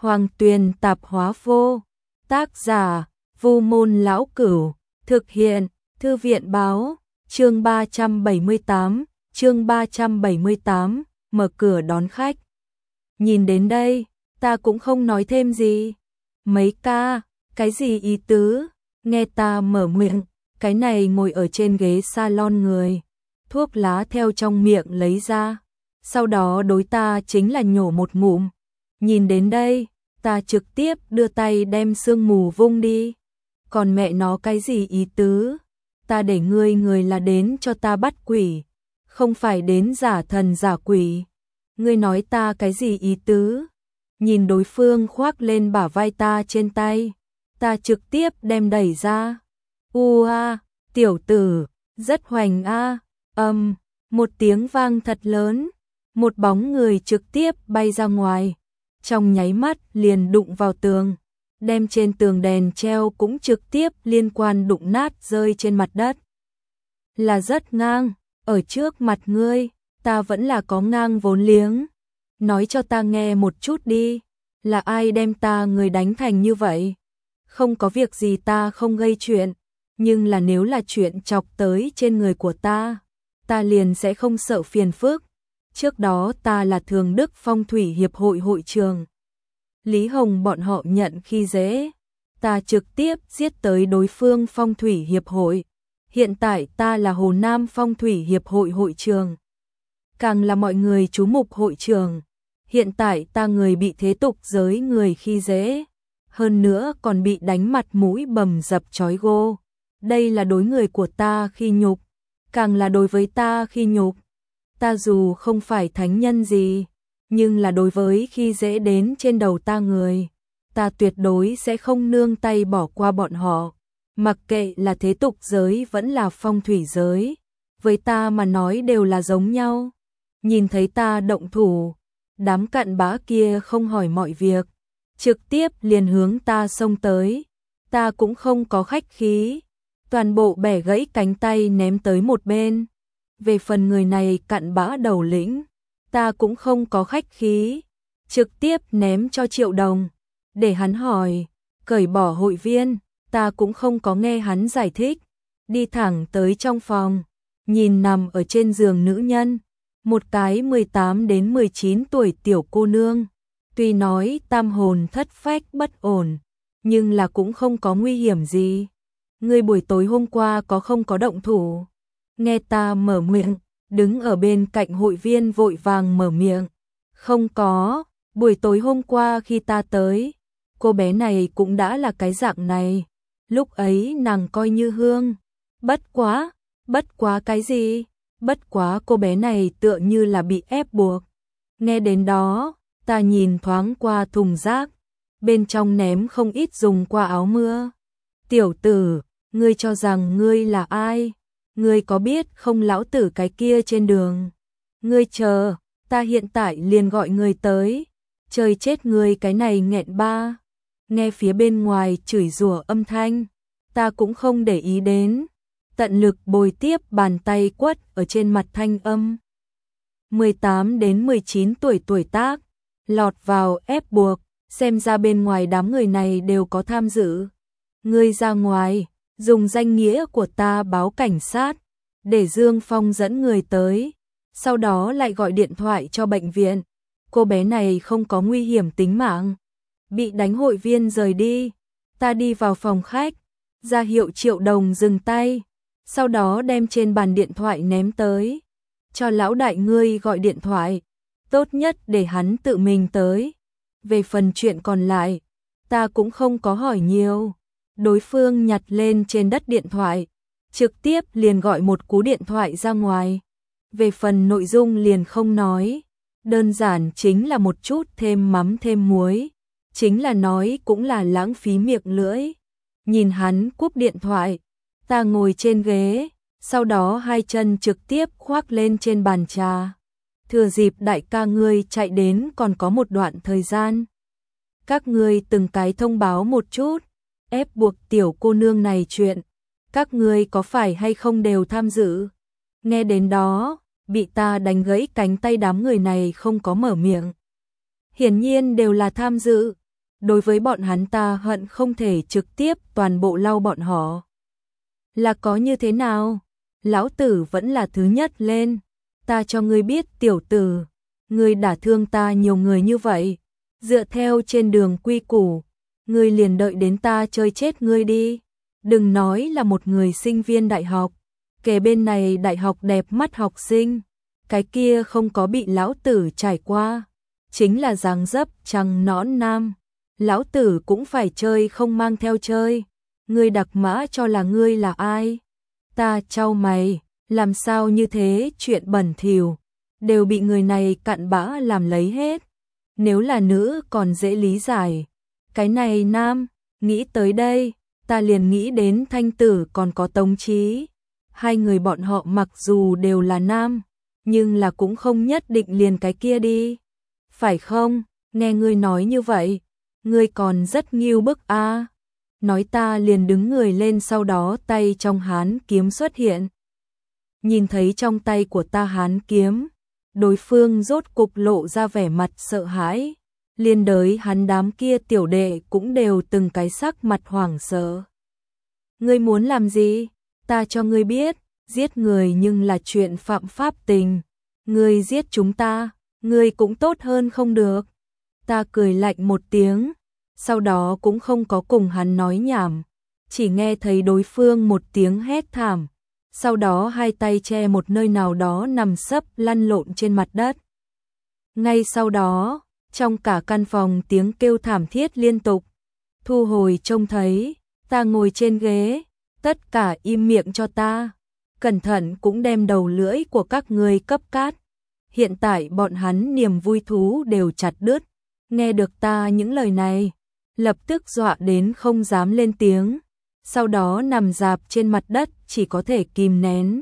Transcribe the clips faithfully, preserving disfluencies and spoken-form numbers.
Hoàng Tuyền Tạp Hóa Vô. Tác giả: Vu Môn Lão Cửu. Thực hiện: Thư viện báo. Chương ba trăm bảy mươi tám, chương ba trăm bảy mươi tám, mở cửa đón khách. Nhìn đến đây, ta cũng không nói thêm gì. Mấy ca, cái gì ý tứ? Nghe ta mở miệng, cái này ngồi ở trên ghế salon người, thuốc lá theo trong miệng lấy ra, sau đó đối ta chính là nhổ một ngụm. Nhìn đến đây, ta trực tiếp đưa tay đem sương mù vung đi. Còn mẹ nó cái gì ý tứ? Ta để ngươi người là đến cho ta bắt quỷ, không phải đến giả thần giả quỷ. Ngươi nói ta cái gì ý tứ? Nhìn đối phương khoác lên bả vai ta trên tay, ta trực tiếp đem đẩy ra. U a, tiểu tử, rất hoành a. Âm, một tiếng vang thật lớn, một bóng người trực tiếp bay ra ngoài, trong nháy mắt liền đụng vào tường, đem trên tường đèn treo cũng trực tiếp liên quan đụng nát rơi trên mặt đất. Là rất ngang, ở trước mặt ngươi, ta vẫn là có ngang vốn liếng. Nói cho ta nghe một chút đi, là ai đem ta người đánh thành như vậy? Không có việc gì ta không gây chuyện, nhưng là nếu là chuyện chọc tới trên người của ta, ta liền sẽ không sợ phiền phức. Trước đó ta là Thường Đức Phong Thủy Hiệp hội hội trưởng. Lý Hồng bọn họ nhận khi dễ, ta trực tiếp giết tới đối phương Phong Thủy Hiệp hội. Hiện tại ta là Hồ Nam Phong Thủy Hiệp hội hội trưởng, càng là mọi người chú mục hội trưởng. Hiện tại ta người bị thế tục giới người khi dễ, hơn nữa còn bị đánh mặt mũi bầm dập chói gô. Đây là đối người của ta khi nhục, càng là đối với ta khi nhục. Ta dù không phải thánh nhân gì, nhưng là đối với khi dễ đến trên đầu ta người, ta tuyệt đối sẽ không nương tay bỏ qua bọn họ. Mặc kệ là thế tục giới vẫn là phong thủy giới, với ta mà nói đều là giống nhau. Nhìn thấy ta động thủ, đám cặn bã kia không hỏi mọi việc, trực tiếp liền hướng ta xông tới. Ta cũng không có khách khí, toàn bộ bẻ gãy cánh tay ném tới một bên. Về phần người này cặn bã đầu lĩnh, ta cũng không có khách khí, trực tiếp ném cho Triệu Đồng, để hắn hỏi, cởi bỏ hội viên. Ta cũng không có nghe hắn giải thích, đi thẳng tới trong phòng, nhìn nằm ở trên giường nữ nhân, một cái mười tám đến mười chín tuổi tiểu cô nương. Tuy nói tam hồn thất phách bất ổn, nhưng là cũng không có nguy hiểm gì. Ngươi buổi tối hôm qua có không có động thủ? Nghe ta mở miệng, đứng ở bên cạnh hội viên vội vàng mở miệng. Không có, buổi tối hôm qua khi ta tới, cô bé này cũng đã là cái dạng này. Lúc ấy nàng coi như hương. Bất quá, bất quá cái gì? Bất quá cô bé này tựa như là bị ép buộc. Nghe đến đó, ta nhìn thoáng qua thùng rác, bên trong ném không ít dùng qua áo mưa. Tiểu tử, ngươi cho rằng ngươi là ai? Ngươi có biết không lão tử cái kia trên đường? Ngươi chờ, ta hiện tại liền gọi ngươi tới. Trời chết ngươi cái này nghẹn ba. Nghe phía bên ngoài chửi rủa âm thanh, ta cũng không để ý đến, tận lực bồi tiếp bàn tay quất ở trên mặt thanh âm. mười tám đến mười chín tuổi tuổi tác, lọt vào ép buộc, xem ra bên ngoài đám người này đều có tham dự. Ngươi ra ngoài, dùng danh nghĩa của ta báo cảnh sát, để Dương Phong dẫn người tới, sau đó lại gọi điện thoại cho bệnh viện. Cô bé này không có nguy hiểm tính mạng, bị đánh hội viên rời đi. Ta đi vào phòng khách, ra hiệu Triệu Đồng dừng tay, sau đó đem trên bàn điện thoại ném tới. Cho lão đại ngươi gọi điện thoại, tốt nhất để hắn tự mình tới. Về phần chuyện còn lại, ta cũng không có hỏi nhiều. Đối phương nhặt lên trên đất điện thoại, trực tiếp liền gọi một cú điện thoại ra ngoài. Về phần nội dung liền không nói, đơn giản chính là một chút thêm mắm thêm muối. Chính là nói cũng là lãng phí miệng lưỡi. Nhìn hắn cúp điện thoại, ta ngồi trên ghế, sau đó hai chân trực tiếp khoác lên trên bàn trà. Thừa dịp đại ca ngươi chạy đến còn có một đoạn thời gian, các ngươi từng cái thông báo một chút, ép buộc tiểu cô nương này chuyện, các ngươi có phải hay không đều tham dự? Nghe đến đó, bị ta đánh gãy cánh tay đám người này không có mở miệng. Hiển nhiên đều là tham dự, đối với bọn hắn ta hận không thể trực tiếp toàn bộ lau bọn họ. Là có như thế nào? Lão tử vẫn là thứ nhất lên. Ta cho ngươi biết tiểu tử, ngươi đả thương ta nhiều người như vậy, dựa theo trên đường quy củ, ngươi liền đợi đến ta chơi chết ngươi đi. Đừng nói là một người sinh viên đại học, kể bên này đại học đẹp mắt học sinh, cái kia không có bị lão tử trải qua, chính là dáng dấp trắng nõn nam, lão tử cũng phải chơi không mang theo chơi. Ngươi đặc mã cho là ngươi là ai? Ta chau mày, làm sao như thế, chuyện bẩn thỉu đều bị người này cặn bã làm lấy hết. Nếu là nữ còn dễ lý giải, cái này nam, nghĩ tới đây, ta liền nghĩ đến Thanh Tử còn có Tống Chí. Hai người bọn họ mặc dù đều là nam, nhưng là cũng không nhất định liền cái kia đi. Phải không? Nghe ngươi nói như vậy, ngươi còn rất nghiêu bức a. À. Nói ta liền đứng người lên, sau đó tay trong hán kiếm xuất hiện. Nhìn thấy trong tay của ta hán kiếm, đối phương rốt cục lộ ra vẻ mặt sợ hãi, liên đới hắn đám kia tiểu đệ cũng đều từng cái sắc mặt hoảng sợ. Ngươi muốn làm gì? Ta cho ngươi biết, giết người nhưng là chuyện phạm pháp tình. Ngươi giết chúng ta, ngươi cũng tốt hơn không được. Ta cười lạnh một tiếng, sau đó cũng không có cùng hắn nói nhảm, chỉ nghe thấy đối phương một tiếng hét thảm, sau đó hai tay che một nơi nào đó nằm sấp lăn lộn trên mặt đất. Ngay sau đó, trong cả căn phòng tiếng kêu thảm thiết liên tục. Thu hồi trông thấy, ta ngồi trên ghế, tất cả im miệng cho ta, cẩn thận cũng đem đầu lưỡi của các ngươi cấp cát. Hiện tại bọn hắn niềm vui thú đều chặt đứt, nghe được ta những lời này, lập tức dọa đến không dám lên tiếng, sau đó nằm rạp trên mặt đất chỉ có thể kìm nén.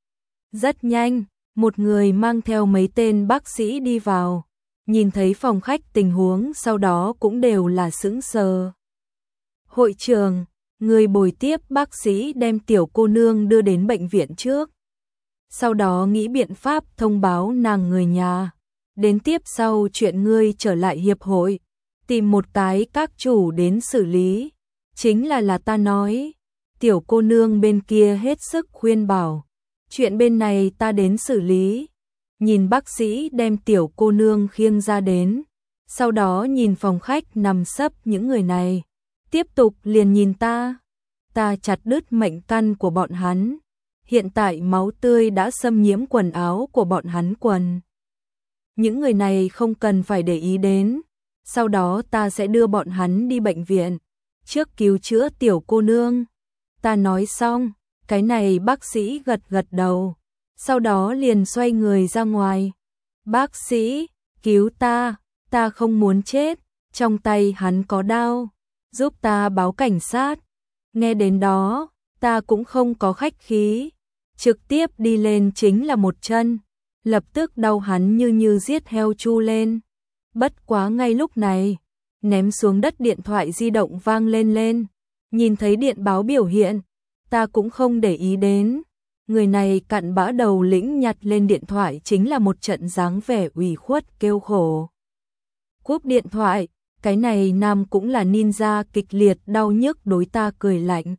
Rất nhanh, một người mang theo mấy tên bác sĩ đi vào, nhìn thấy phòng khách tình huống sau đó cũng đều là sững sờ. Hội trường, người bồi tiếp bác sĩ đem tiểu cô nương đưa đến bệnh viện trước. Sau đó nghĩ biện pháp thông báo nàng người nhà. Đến tiếp sau chuyện ngươi trở lại hiệp hội, tìm một cái các chủ đến xử lý. Chính là là ta nói, tiểu cô nương bên kia hết sức khuyên bảo. Chuyện bên này ta đến xử lý. Nhìn bác sĩ đem tiểu cô nương khiêng ra đến. Sau đó nhìn phòng khách nằm sấp những người này. Tiếp tục liền nhìn ta. Ta chặt đứt mệnh căn của bọn hắn. Hiện tại máu tươi đã xâm nhiễm quần áo của bọn hắn quần. Những người này không cần phải để ý đến. Sau đó ta sẽ đưa bọn hắn đi bệnh viện. Trước cứu chữa tiểu cô nương. Ta nói xong, cái này bác sĩ gật gật đầu. Sau đó liền xoay người ra ngoài. Bác sĩ, cứu ta, ta không muốn chết. Trong tay hắn có đao, giúp ta báo cảnh sát. Nghe đến đó, ta cũng không có khách khí. Trực tiếp đi lên chính là một chân. Lập tức đau hắn như như giết heo chu lên. Bất quá ngay lúc này, ném xuống đất điện thoại di động vang lên lên. Nhìn thấy điện báo biểu hiện, ta cũng không để ý đến. Người này cặn bã đầu lĩnh nhặt lên điện thoại chính là một trận dáng vẻ ủy khuất kêu khổ. Cúp điện thoại, cái này nam cũng là ninja kịch liệt đau nhức đối ta cười lạnh.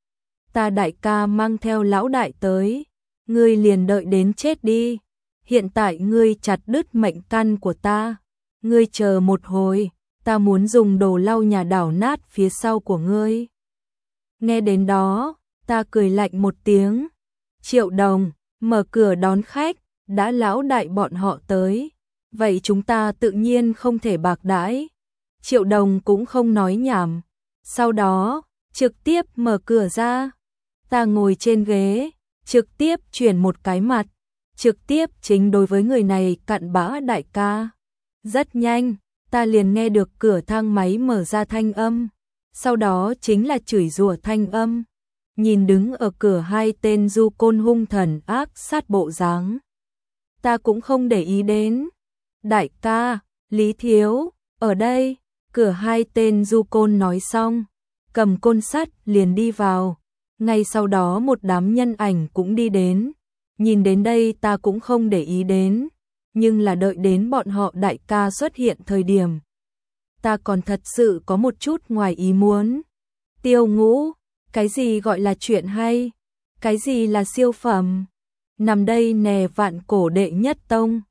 Ta đại ca mang theo lão đại tới, ngươi liền đợi đến chết đi. Hiện tại ngươi chặt đứt mệnh căn của ta. Ngươi chờ một hồi, ta muốn dùng đồ lau nhà đảo nát phía sau của ngươi. Nghe đến đó, ta cười lạnh một tiếng. Triệu Đồng, mở cửa đón khách, đã lão đại bọn họ tới. Vậy chúng ta tự nhiên không thể bạc đãi. Triệu Đồng cũng không nói nhảm. Sau đó, trực tiếp mở cửa ra. Ta ngồi trên ghế, trực tiếp chuyển một cái mặt. Trực tiếp chính đối với người này cặn bã đại ca. Rất nhanh, ta liền nghe được cửa thang máy mở ra thanh âm. Sau đó chính là chửi rủa thanh âm. Nhìn đứng ở cửa hai tên du côn hung thần ác sát bộ dáng. Ta cũng không để ý đến. Đại ca, Lý Thiếu, ở đây. Cửa hai tên du côn nói xong, cầm côn sắt liền đi vào. Ngay sau đó một đám nhân ảnh cũng đi đến. Nhìn đến đây ta cũng không để ý đến. Nhưng là đợi đến bọn họ đại ca xuất hiện thời điểm. ta còn thật sự có một chút ngoài ý muốn. Tiêu Ngũ, cái gì gọi là chuyện hay? Cái gì là siêu phẩm? Nằm đây nè, vạn cổ đệ nhất tông,